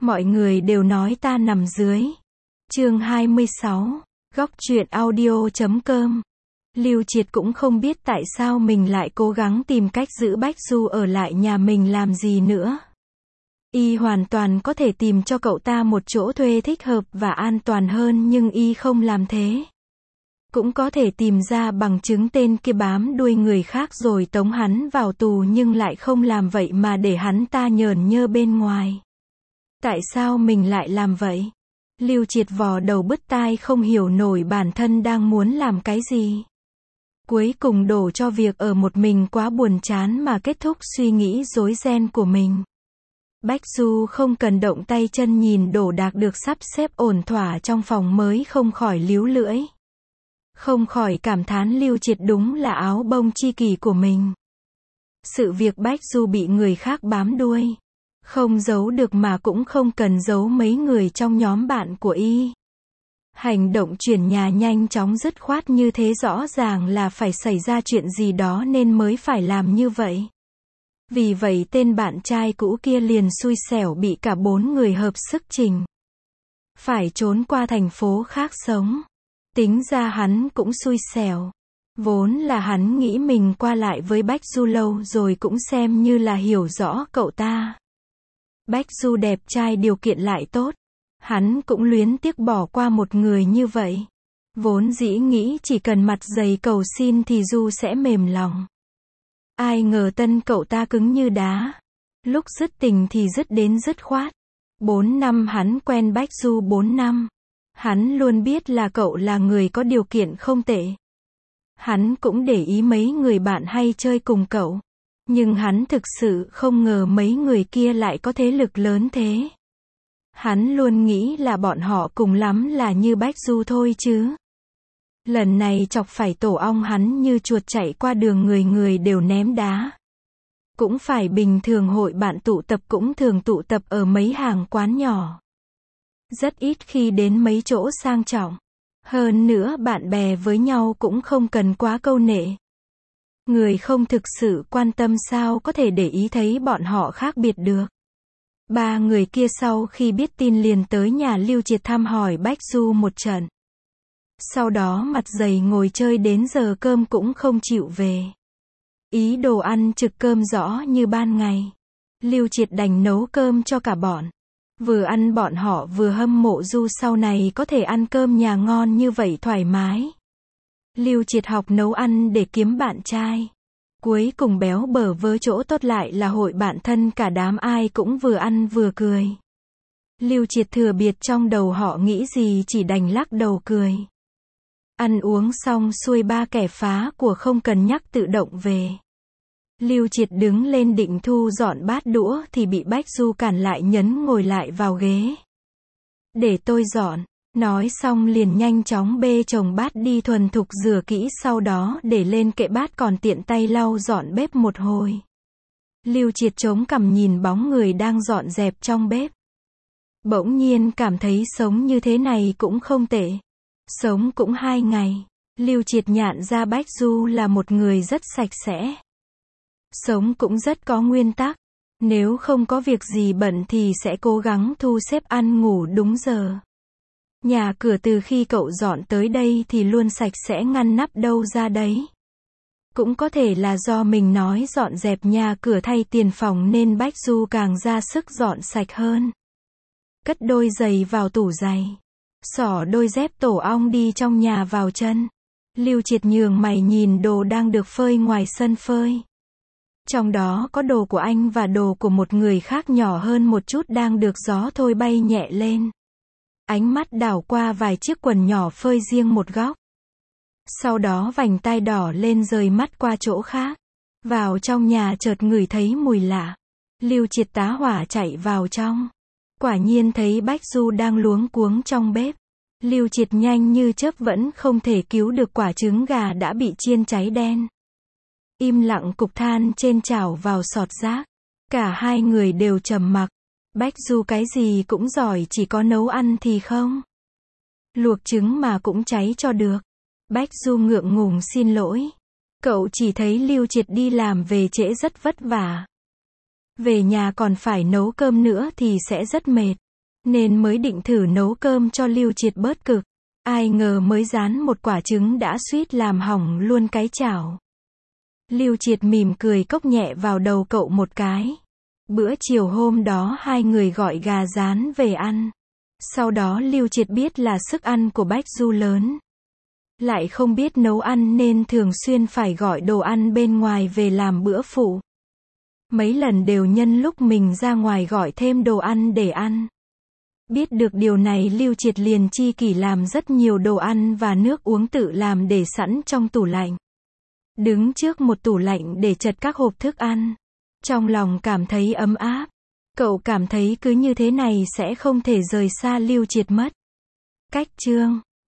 Mọi người đều nói ta nằm dưới. Chương 26. Góc truyện audio.com. Lưu Triệt cũng không biết tại sao mình lại cố gắng tìm cách giữ Bách Du ở lại nhà mình làm gì nữa. Y hoàn toàn có thể tìm cho cậu ta một chỗ thuê thích hợp và an toàn hơn, nhưng Y không làm thế. Cũng có thể tìm ra bằng chứng tên kia bám đuôi người khác rồi tống hắn vào tù, nhưng lại không làm vậy mà để hắn ta nhởn nhơ bên ngoài. Tại sao mình lại làm vậy? Lưu Triệt vò đầu bứt tai, không hiểu nổi bản thân đang muốn làm cái gì. Cuối cùng đổ cho việc ở một mình quá buồn chán mà kết thúc suy nghĩ rối ren của mình. Bách Du không cần động tay chân nhìn đồ đạc được sắp xếp ổn thỏa trong phòng mới không khỏi líu lưỡi. Không khỏi cảm thán Lưu Triệt đúng là áo bông chi kỷ của mình. Sự việc Bách Du bị người khác bám đuôi, không giấu được mà cũng không cần giấu mấy người trong nhóm bạn của Y. Hành động chuyển nhà nhanh chóng dứt khoát như thế rõ ràng là phải xảy ra chuyện gì đó nên mới phải làm như vậy. Vì vậy tên bạn trai cũ kia liền xui xẻo bị cả 4 người hợp sức trình. Phải trốn qua thành phố khác sống. Tính ra hắn cũng xui xẻo. Vốn là hắn nghĩ mình qua lại với Bách Du lâu rồi cũng xem như là hiểu rõ cậu ta. Bách Du đẹp trai điều kiện lại tốt. Hắn cũng luyến tiếc bỏ qua một người như vậy. Vốn dĩ nghĩ chỉ cần mặt dày cầu xin thì Du sẽ mềm lòng. Ai ngờ tân cậu ta cứng như đá. Lúc dứt tình thì dứt đến dứt khoát. 4 năm hắn quen Bách Du 4 năm. Hắn luôn biết là cậu là người có điều kiện không tệ. Hắn cũng để ý mấy người bạn hay chơi cùng cậu. Nhưng hắn thực sự không ngờ mấy người kia lại có thế lực lớn thế. Hắn luôn nghĩ là bọn họ cùng lắm là như Bách Du thôi chứ. Lần này chọc phải tổ ong hắn như chuột chạy qua đường, người người đều ném đá. Cũng phải bình thường hội bạn tụ tập cũng thường tụ tập ở mấy hàng quán nhỏ. Rất ít khi đến mấy chỗ sang trọng. Hơn nữa bạn bè với nhau cũng không cần quá câu nệ. Người không thực sự quan tâm sao có thể để ý thấy bọn họ khác biệt được. 3 người kia sau khi biết tin liền tới nhà Lưu Triệt thăm hỏi Bách Du một trận. Sau đó mặt dày ngồi chơi đến giờ cơm cũng không chịu về. Ý đồ ăn trực cơm rõ như ban ngày. Lưu Triệt đành nấu cơm cho cả bọn. Vừa ăn bọn họ vừa hâm mộ Du sau này có thể ăn cơm nhà ngon như vậy thoải mái. Lưu Triệt học nấu ăn để kiếm bạn trai. Cuối cùng béo bở vớ chỗ tốt lại là hội bạn thân cả đám ai cũng vừa ăn vừa cười. Lưu Triệt thừa biệt trong đầu họ nghĩ gì chỉ đành lắc đầu cười. Ăn uống xong xuôi 3 kẻ phá của không cần nhắc tự động về. Lưu Triệt đứng lên định thu dọn bát đũa thì bị Bách Du cản lại, nhấn ngồi lại vào ghế. Để tôi dọn. Nói xong liền nhanh chóng bê chồng bát đi thuần thục rửa kỹ, sau đó để lên kệ bát còn tiện tay lau dọn bếp một hồi. Lưu Triệt chống cằm nhìn bóng người đang dọn dẹp trong bếp. Bỗng nhiên cảm thấy sống như thế này cũng không tệ. Sống cũng 2 ngày. Lưu Triệt nhận ra Bách Du là một người rất sạch sẽ. Sống cũng rất có nguyên tắc. Nếu không có việc gì bận thì sẽ cố gắng thu xếp ăn ngủ đúng giờ. Nhà cửa từ khi cậu dọn tới đây thì luôn sạch sẽ ngăn nắp đâu ra đấy. Cũng có thể là do mình nói dọn dẹp nhà cửa thay tiền phòng nên Bách Du càng ra sức dọn sạch hơn. Cất đôi giày vào tủ giày. Xỏ đôi dép tổ ong đi trong nhà vào chân. Lưu Triệt nhường mày nhìn đồ đang được phơi ngoài sân phơi. Trong đó có đồ của anh và đồ của một người khác nhỏ hơn một chút đang được gió thôi bay nhẹ lên. Ánh mắt đảo qua vài chiếc quần nhỏ phơi riêng một góc. Sau đó vành tai đỏ lên rời mắt qua chỗ khác. Vào trong nhà chợt ngửi thấy mùi lạ. Lưu Triệt tá hỏa chạy vào trong. Quả nhiên thấy Bách Du đang luống cuống trong bếp. Lưu Triệt nhanh như chớp vẫn không thể cứu được quả trứng gà đã bị chiên cháy đen. Im lặng cục than trên chảo vào sọt rác. Cả hai người đều trầm mặc. Bách Du cái gì cũng giỏi, chỉ có nấu ăn thì không. Luộc trứng mà cũng cháy cho được. Bách Du ngượng ngùng xin lỗi. Cậu chỉ thấy Lưu Triệt đi làm về trễ rất vất vả. Về nhà còn phải nấu cơm nữa thì sẽ rất mệt. nên mới định thử nấu cơm cho Lưu Triệt bớt cực. Ai ngờ mới rán một quả trứng đã suýt làm hỏng luôn cái chảo. Lưu Triệt mỉm cười cốc nhẹ vào đầu cậu một cái. Bữa chiều hôm đó hai người gọi gà rán về ăn. Sau đó Lưu Triệt biết là sức ăn của Bách Du lớn. Lại không biết nấu ăn nên thường xuyên phải gọi đồ ăn bên ngoài về làm bữa phụ. Mấy lần đều nhân lúc mình ra ngoài gọi thêm đồ ăn để ăn. Biết được điều này Lưu Triệt liền chi kỷ làm rất nhiều đồ ăn và nước uống tự làm để sẵn trong tủ lạnh. Đứng trước một tủ lạnh để chật các hộp thức ăn. Trong lòng cảm thấy ấm áp. Cậu cảm thấy cứ như thế này sẽ không thể rời xa Lưu Triệt mất. Cách chương